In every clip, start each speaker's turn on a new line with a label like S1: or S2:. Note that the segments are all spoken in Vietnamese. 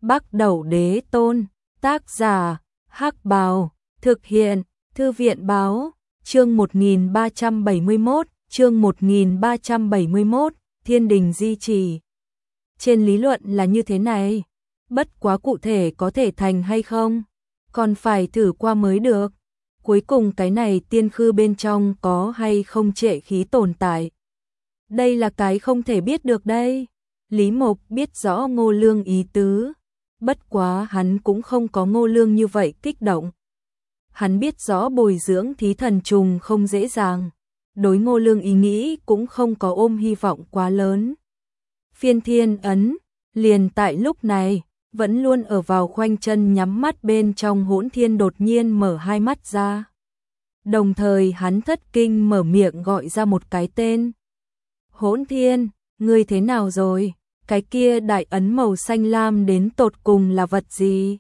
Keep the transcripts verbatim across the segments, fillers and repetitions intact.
S1: Bắc Đẩu Đế Tôn, tác giả, Hắc Bào, thực hiện, Thư viện Báo, chương một nghìn ba trăm bảy mươi mốt, chương một nghìn ba trăm bảy mươi mốt, Thiên Đình Di Trì. Trên lý luận là như thế này, bất quá cụ thể có thể thành hay không, còn phải thử qua mới được. Cuối cùng cái này tiên khư bên trong có hay không trệ khí tồn tại. Đây là cái không thể biết được đây. Lý Mộc biết rõ Ngô Lương ý tứ, bất quá hắn cũng không có Ngô Lương như vậy kích động. Hắn biết rõ bồi dưỡng thí thần trùng không dễ dàng, đối Ngô Lương ý nghĩ cũng không có ôm hy vọng quá lớn. Phiên thiên ấn, liền tại lúc này, vẫn luôn ở vào khoanh chân nhắm mắt bên trong Hỗn Thiên đột nhiên mở hai mắt ra. Đồng thời hắn thất kinh mở miệng gọi ra một cái tên. Hỗn Thiên, ngươi thế nào rồi? Cái kia đại ấn màu xanh lam đến tột cùng là vật gì?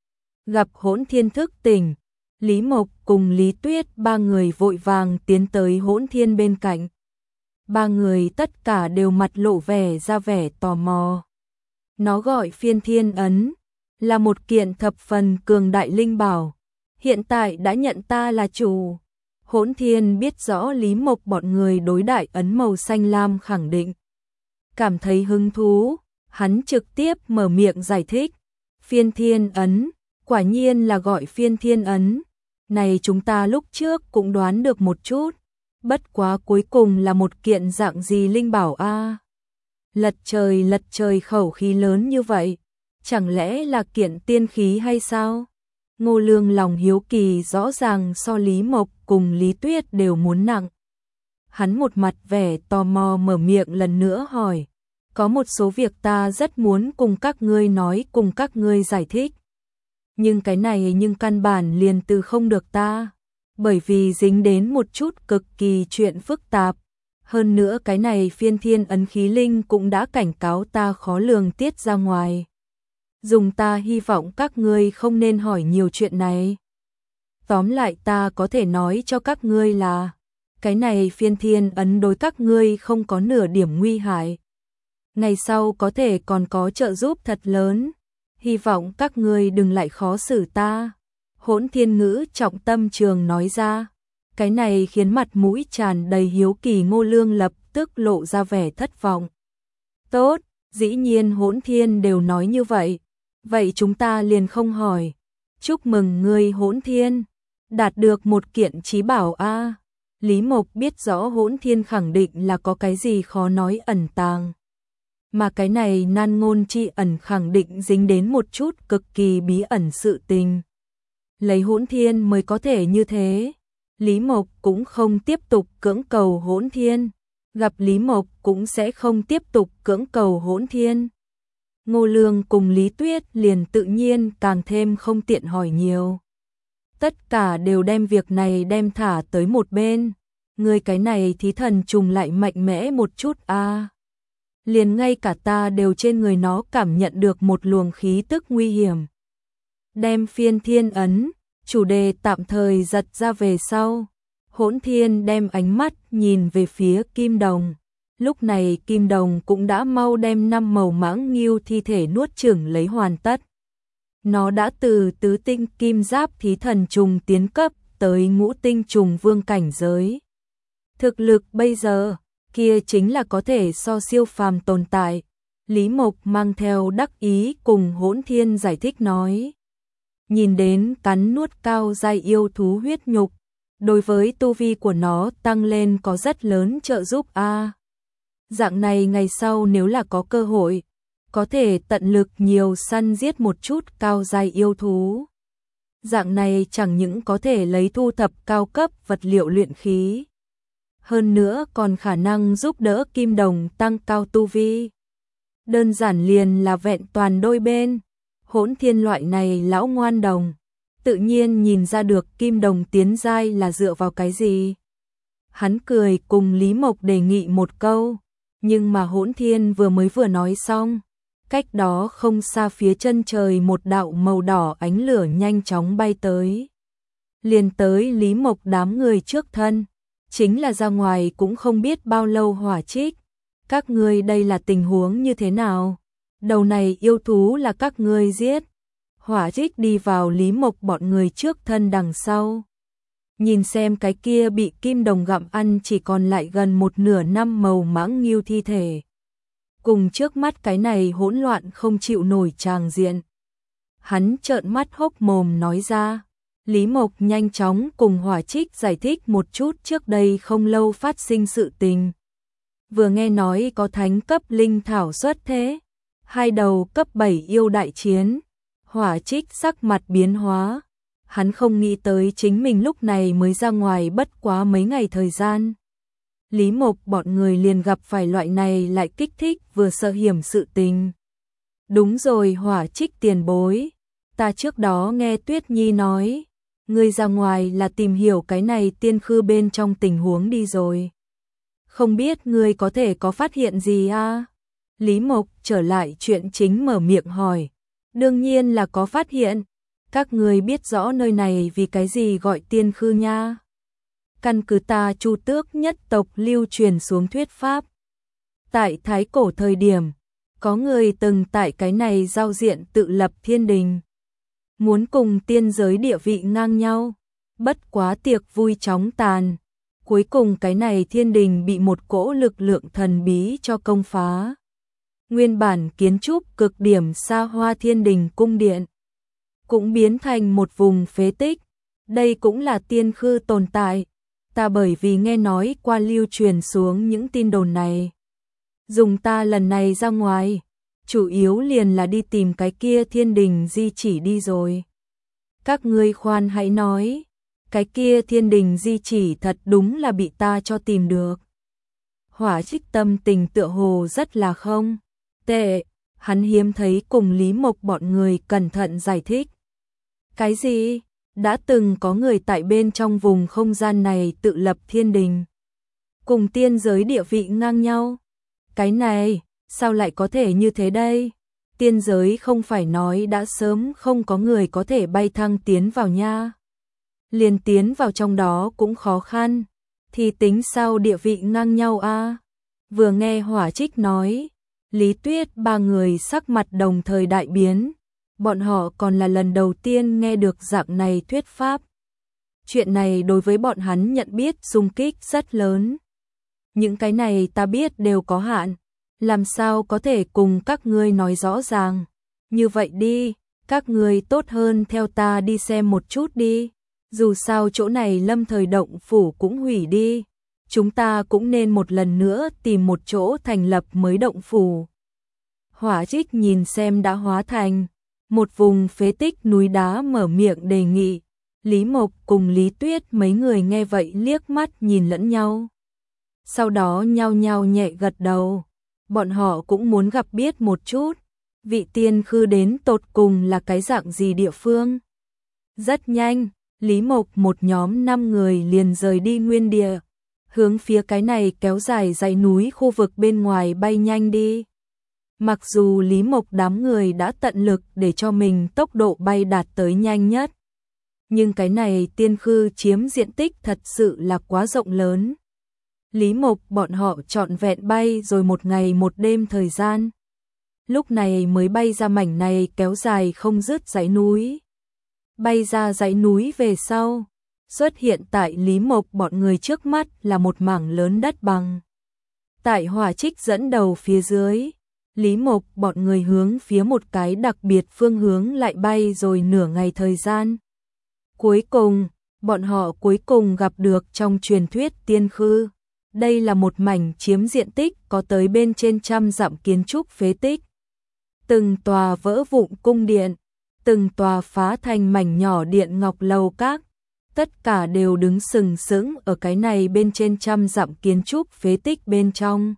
S1: Gặp Hỗn Thiên thức tỉnh, Lý Mộc cùng Lý Tuyết ba người vội vàng tiến tới Hỗn Thiên bên cạnh. Ba người tất cả đều mặt lộ vẻ ra vẻ tò mò. Nó gọi phiên thiên ấn, là một kiện thập phần cường đại linh bảo, hiện tại đã nhận ta là chủ. Hỗn Thiên biết rõ Lý Mộc bọn người đối đại ấn màu xanh lam khẳng định. Cảm thấy hứng thú, hắn trực tiếp mở miệng giải thích. Phiên thiên ấn, quả nhiên là gọi phiên thiên ấn. Này chúng ta lúc trước cũng đoán được một chút, bất quá cuối cùng là một kiện dạng gì linh bảo a? À? Lật trời lật trời khẩu khí lớn như vậy, chẳng lẽ là kiện tiên khí hay sao? Ngô Lương lòng hiếu kỳ rõ ràng so Lý Mộc cùng Lý Tuyết đều muốn nặng. Hắn một mặt vẻ tò mò mở miệng lần nữa hỏi, có một số việc ta rất muốn cùng các ngươi nói, cùng các ngươi giải thích. Nhưng cái này nhưng căn bản liền từ không được ta, bởi vì dính đến một chút cực kỳ chuyện phức tạp. Hơn nữa cái này phiên thiên ấn khí linh cũng đã cảnh cáo ta khó lường tiết ra ngoài. Dùng ta hy vọng các ngươi không nên hỏi nhiều chuyện này. Tóm lại ta có thể nói cho các ngươi là, cái này phiên thiên ấn đối các ngươi không có nửa điểm nguy hại. Ngày sau có thể còn có trợ giúp thật lớn, hy vọng các ngươi đừng lại khó xử ta. Hỗn Thiên ngữ trọng tâm trường nói ra. Cái này khiến mặt mũi tràn đầy hiếu kỳ Ngô Lương lập tức lộ ra vẻ thất vọng. Tốt, dĩ nhiên Hỗn Thiên đều nói như vậy, vậy chúng ta liền không hỏi. Chúc mừng ngươi Hỗn Thiên, đạt được một kiện chí bảo a. À. Lý Mộc biết rõ Hỗn Thiên khẳng định là có cái gì khó nói ẩn tàng. Mà cái này nan ngôn chi ẩn khẳng định dính đến một chút cực kỳ bí ẩn sự tình. Lấy Hỗn Thiên mới có thể như thế. Lý Mộc cũng không tiếp tục cưỡng cầu Hỗn Thiên, gặp Lý Mộc cũng sẽ không tiếp tục cưỡng cầu Hỗn Thiên. Ngô Lương cùng Lý Tuyết liền tự nhiên càng thêm không tiện hỏi nhiều. Tất cả đều đem việc này đem thả tới một bên. Người cái này thí thần trùng lại mạnh mẽ một chút a. À. Liền ngay cả ta đều trên người nó cảm nhận được một luồng khí tức nguy hiểm. Đem phiên thiên ấn, chủ đề tạm thời giật ra về sau. Hỗn Thiên đem ánh mắt nhìn về phía Kim Đồng. Lúc này Kim Đồng cũng đã mau đem năm màu mãng nghiêu thi thể nuốt chửng lấy hoàn tất. Nó đã từ tứ tinh kim giáp thí thần trùng tiến cấp tới ngũ tinh trùng vương cảnh giới. Thực lực bây giờ, kia chính là có thể so siêu phàm tồn tại. Lý Mộc mang theo đắc ý cùng Hỗn Thiên giải thích nói. Nhìn đến cắn nuốt cao giai yêu thú huyết nhục, đối với tu vi của nó tăng lên có rất lớn trợ giúp a. À. Dạng này ngày sau nếu là có cơ hội, có thể tận lực nhiều săn giết một chút cao giai yêu thú. Dạng này chẳng những có thể lấy thu thập cao cấp vật liệu luyện khí, hơn nữa còn khả năng giúp đỡ Kim Đồng tăng cao tu vi. Đơn giản liền là vẹn toàn đôi bên. Hỗn Thiên loại này lão ngoan đồng, tự nhiên nhìn ra được Kim Đồng tiến giai là dựa vào cái gì. Hắn cười cùng Lý Mộc đề nghị một câu, nhưng mà Hỗn Thiên vừa mới vừa nói xong, cách đó không xa phía chân trời một đạo màu đỏ ánh lửa nhanh chóng bay tới. Liền tới Lý Mộc đám người trước thân, chính là ra ngoài cũng không biết bao lâu hỏa trích. Các ngươi đây là tình huống như thế nào? Đầu này yêu thú là các ngươi giết. Hỏa Trích đi vào Lý Mộc bọn người trước thân đằng sau. Nhìn xem cái kia bị kim đồng gặm ăn chỉ còn lại gần một nửa năm màu mãng nghiêu thi thể. Cùng trước mắt cái này hỗn loạn không chịu nổi tràng diện. Hắn trợn mắt hốc mồm nói ra. Lý Mộc nhanh chóng cùng Hỏa Trích giải thích một chút trước đây không lâu phát sinh sự tình. Vừa nghe nói có thánh cấp linh thảo xuất thế, hai đầu cấp bảy yêu đại chiến, Hỏa Trích sắc mặt biến hóa. Hắn không nghĩ tới chính mình lúc này mới ra ngoài bất quá mấy ngày thời gian. Lý Mộc bọn người liền gặp phải loại này lại kích thích vừa sợ hiểm sự tình. Đúng rồi Hỏa Trích tiền bối, ta trước đó nghe Tuyết Nhi nói, ngươi ra ngoài là tìm hiểu cái này tiên khư bên trong tình huống đi rồi. Không biết ngươi có thể có phát hiện gì à? Lý Mộc trở lại chuyện chính mở miệng hỏi. Đương nhiên là có phát hiện. Các ngươi biết rõ nơi này vì cái gì gọi tiên khư nha. Căn cứ ta Chu Tước nhất tộc lưu truyền xuống thuyết pháp. Tại thái cổ thời điểm, có người từng tại cái này giao diện tự lập thiên đình. Muốn cùng tiên giới địa vị ngang nhau. Bất quá tiệc vui chóng tàn. Cuối cùng cái này thiên đình bị một cỗ lực lượng thần bí cho công phá. Nguyên bản kiến trúc cực điểm xa hoa thiên đình cung điện cũng biến thành một vùng phế tích. Đây cũng là tiên khư tồn tại. Ta bởi vì nghe nói qua lưu truyền xuống những tin đồn này. Dùng ta lần này ra ngoài, chủ yếu liền là đi tìm cái kia thiên đình di chỉ đi rồi. Các ngươi khoan hãy nói, cái kia thiên đình di chỉ thật đúng là bị ta cho tìm được. Hỏa Trích tâm tình tựa hồ rất là không tệ, hắn hiếm thấy cùng Lý Mộc bọn người cẩn thận giải thích. Cái gì? Đã từng có người tại bên trong vùng không gian này tự lập thiên đình. Cùng tiên giới địa vị ngang nhau. Cái này, sao lại có thể như thế đây? Tiên giới không phải nói đã sớm không có người có thể bay thăng tiến vào nha. Liền tiến vào trong đó cũng khó khăn. Thì tính sao địa vị ngang nhau a? À? Vừa nghe Hỏa Trích nói, Lý Tuyết ba người sắc mặt đồng thời đại biến. Bọn họ còn là lần đầu tiên nghe được dạng này thuyết pháp. Chuyện này đối với bọn hắn nhận biết xung kích rất lớn. Những cái này ta biết đều có hạn. Làm sao có thể cùng các ngươi nói rõ ràng. Như vậy đi, các ngươi tốt hơn theo ta đi xem một chút đi. Dù sao chỗ này lâm thời động phủ cũng hủy đi. Chúng ta cũng nên một lần nữa tìm một chỗ thành lập mới động phủ. Hỏa Trích nhìn xem đã hóa thành một vùng phế tích núi đá mở miệng đề nghị. Lý Mộc cùng Lý Tuyết mấy người nghe vậy liếc mắt nhìn lẫn nhau. Sau đó nhao nhao nhẹ gật đầu. Bọn họ cũng muốn gặp biết một chút. Vị tiên khư đến tột cùng là cái dạng gì địa phương. Rất nhanh, Lý Mộc một nhóm năm người liền rời đi nguyên địa. Hướng phía cái này kéo dài dãy núi khu vực bên ngoài bay nhanh đi. Mặc dù Lý Mộc đám người đã tận lực để cho mình tốc độ bay đạt tới nhanh nhất. Nhưng cái này tiên khư chiếm diện tích thật sự là quá rộng lớn. Lý Mộc bọn họ trọn vẹn bay rồi một ngày một đêm thời gian. Lúc này mới bay ra mảnh này kéo dài không dứt dãy núi. Bay ra dãy núi về sau, xuất hiện tại Lý Mộc bọn người trước mắt là một mảng lớn đất bằng. Tại Hỏa Trích dẫn đầu phía dưới, Lý Mộc bọn người hướng phía một cái đặc biệt phương hướng lại bay rồi nửa ngày thời gian. Cuối cùng, bọn họ cuối cùng gặp được trong truyền thuyết tiên khư. Đây là một mảnh chiếm diện tích có tới bên trên trăm dặm kiến trúc phế tích. Từng tòa vỡ vụn cung điện, từng tòa phá thành mảnh nhỏ điện ngọc lầu các, tất cả đều đứng sừng sững ở cái này bên trên trăm dặm kiến trúc phế tích bên trong.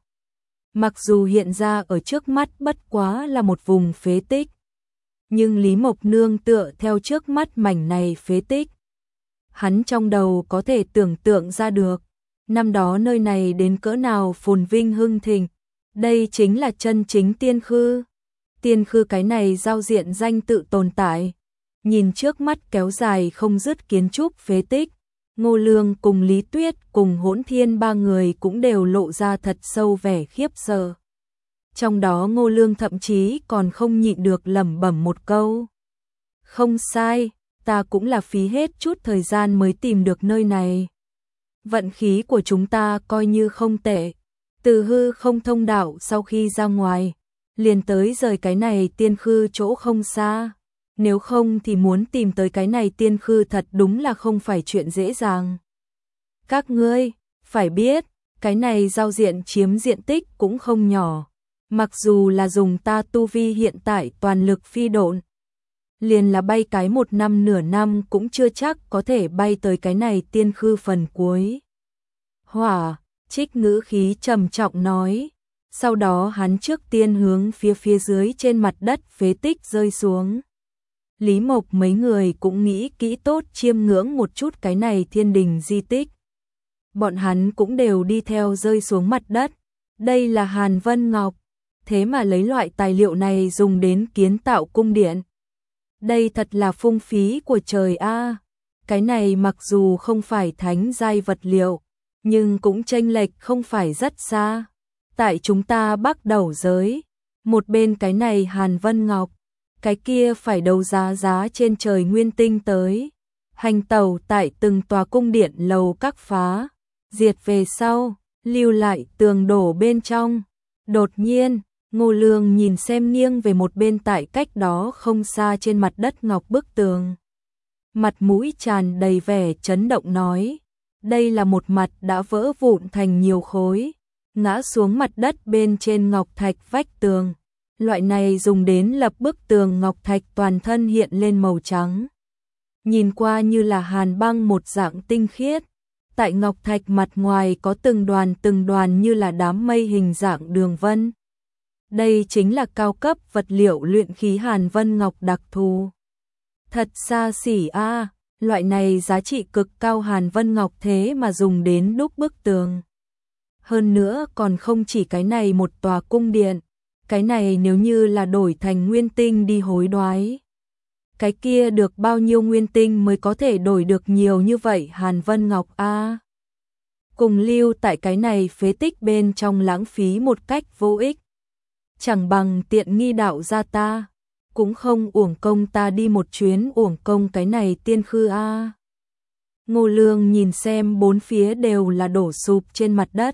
S1: Mặc dù hiện ra ở trước mắt bất quá là một vùng phế tích, nhưng Lý Mộc nương tựa theo trước mắt mảnh này phế tích. Hắn trong đầu có thể tưởng tượng ra được, năm đó nơi này đến cỡ nào phồn vinh hưng thịnh. Đây chính là chân chính tiên khư. Tiên khư cái này giao diện danh tự tồn tại. Nhìn trước mắt kéo dài không dứt kiến trúc phế tích, Ngô Lương cùng Lý Tuyết cùng Hỗn Thiên ba người cũng đều lộ ra thật sâu vẻ khiếp sợ. Trong đó Ngô Lương thậm chí còn không nhịn được lẩm bẩm một câu. Không sai, ta cũng là phí hết chút thời gian mới tìm được nơi này. Vận khí của chúng ta coi như không tệ. Từ hư không thông đạo sau khi ra ngoài, liền tới rời cái này tiên khư chỗ không xa. Nếu không thì muốn tìm tới cái này tiên khư thật đúng là không phải chuyện dễ dàng. Các ngươi, phải biết, cái này giao diện chiếm diện tích cũng không nhỏ. Mặc dù là dùng ta tu vi hiện tại toàn lực phi độn, liền là bay cái một năm nửa năm cũng chưa chắc có thể bay tới cái này tiên khư phần cuối. Hỏa, Trích ngữ khí trầm trọng nói. Sau đó hắn trước tiên hướng phía phía dưới trên mặt đất phế tích rơi xuống. Lý Mộc mấy người cũng nghĩ kỹ tốt chiêm ngưỡng một chút cái này thiên đình di tích. Bọn hắn cũng đều đi theo rơi xuống mặt đất. Đây là Hàn Vân Ngọc. Thế mà lấy loại tài liệu này dùng đến kiến tạo cung điện. Đây thật là phung phí của trời a. Cái này mặc dù không phải thánh giai vật liệu, nhưng cũng chênh lệch không phải rất xa. Tại chúng ta bắt đầu giới, một bên cái này Hàn Vân Ngọc, cái kia phải đấu giá giá trên trời nguyên tinh tới. Hành tẩu tại từng tòa cung điện lầu các phá, diệt về sau, lưu lại tường đổ bên trong. Đột nhiên, Ngô Lương nhìn xem nghiêng về một bên tại cách đó không xa trên mặt đất ngọc bức tường. Mặt mũi tràn đầy vẻ chấn động nói, đây là một mặt đã vỡ vụn thành nhiều khối, ngã xuống mặt đất bên trên ngọc thạch vách tường. Loại này dùng đến lập bức tường ngọc thạch toàn thân hiện lên màu trắng. Nhìn qua như là hàn băng một dạng tinh khiết. Tại ngọc thạch mặt ngoài có từng đoàn từng đoàn như là đám mây hình dạng đường vân. Đây chính là cao cấp vật liệu luyện khí Hàn Vân Ngọc đặc thù. Thật xa xỉ a, loại này giá trị cực cao Hàn Vân Ngọc thế mà dùng đến đúc bức tường. Hơn nữa còn không chỉ cái này một tòa cung điện, cái này nếu như là đổi thành nguyên tinh đi hối đoái. Cái kia được bao nhiêu nguyên tinh mới có thể đổi được nhiều như vậy Hàn Vân Ngọc a. Cùng lưu tại cái này phế tích bên trong lãng phí một cách vô ích. Chẳng bằng tiện nghi đạo gia ta, cũng không uổng công ta đi một chuyến uổng công cái này tiên khư a. Ngô Lương nhìn xem bốn phía đều là đổ sụp trên mặt đất.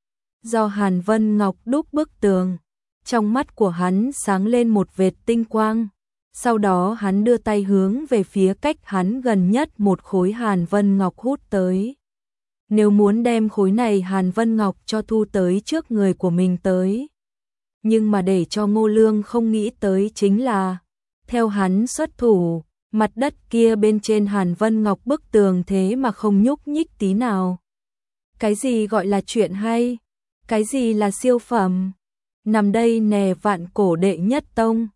S1: Do Hàn Vân Ngọc đúc bức tường, trong mắt của hắn sáng lên một vệt tinh quang. Sau đó hắn đưa tay hướng về phía cách hắn gần nhất một khối Hàn Vân Ngọc hút tới. Nếu muốn đem khối này Hàn Vân Ngọc cho thu tới trước người của mình tới. Nhưng mà để cho Ngô Lương không nghĩ tới chính là, theo hắn xuất thủ, mặt đất kia bên trên Hàn Vân Ngọc bức tường thế mà không nhúc nhích tí nào. Cái gì gọi là chuyện hay? Cái gì là siêu phẩm? Nằm đây nè vạn cổ đệ nhất tông,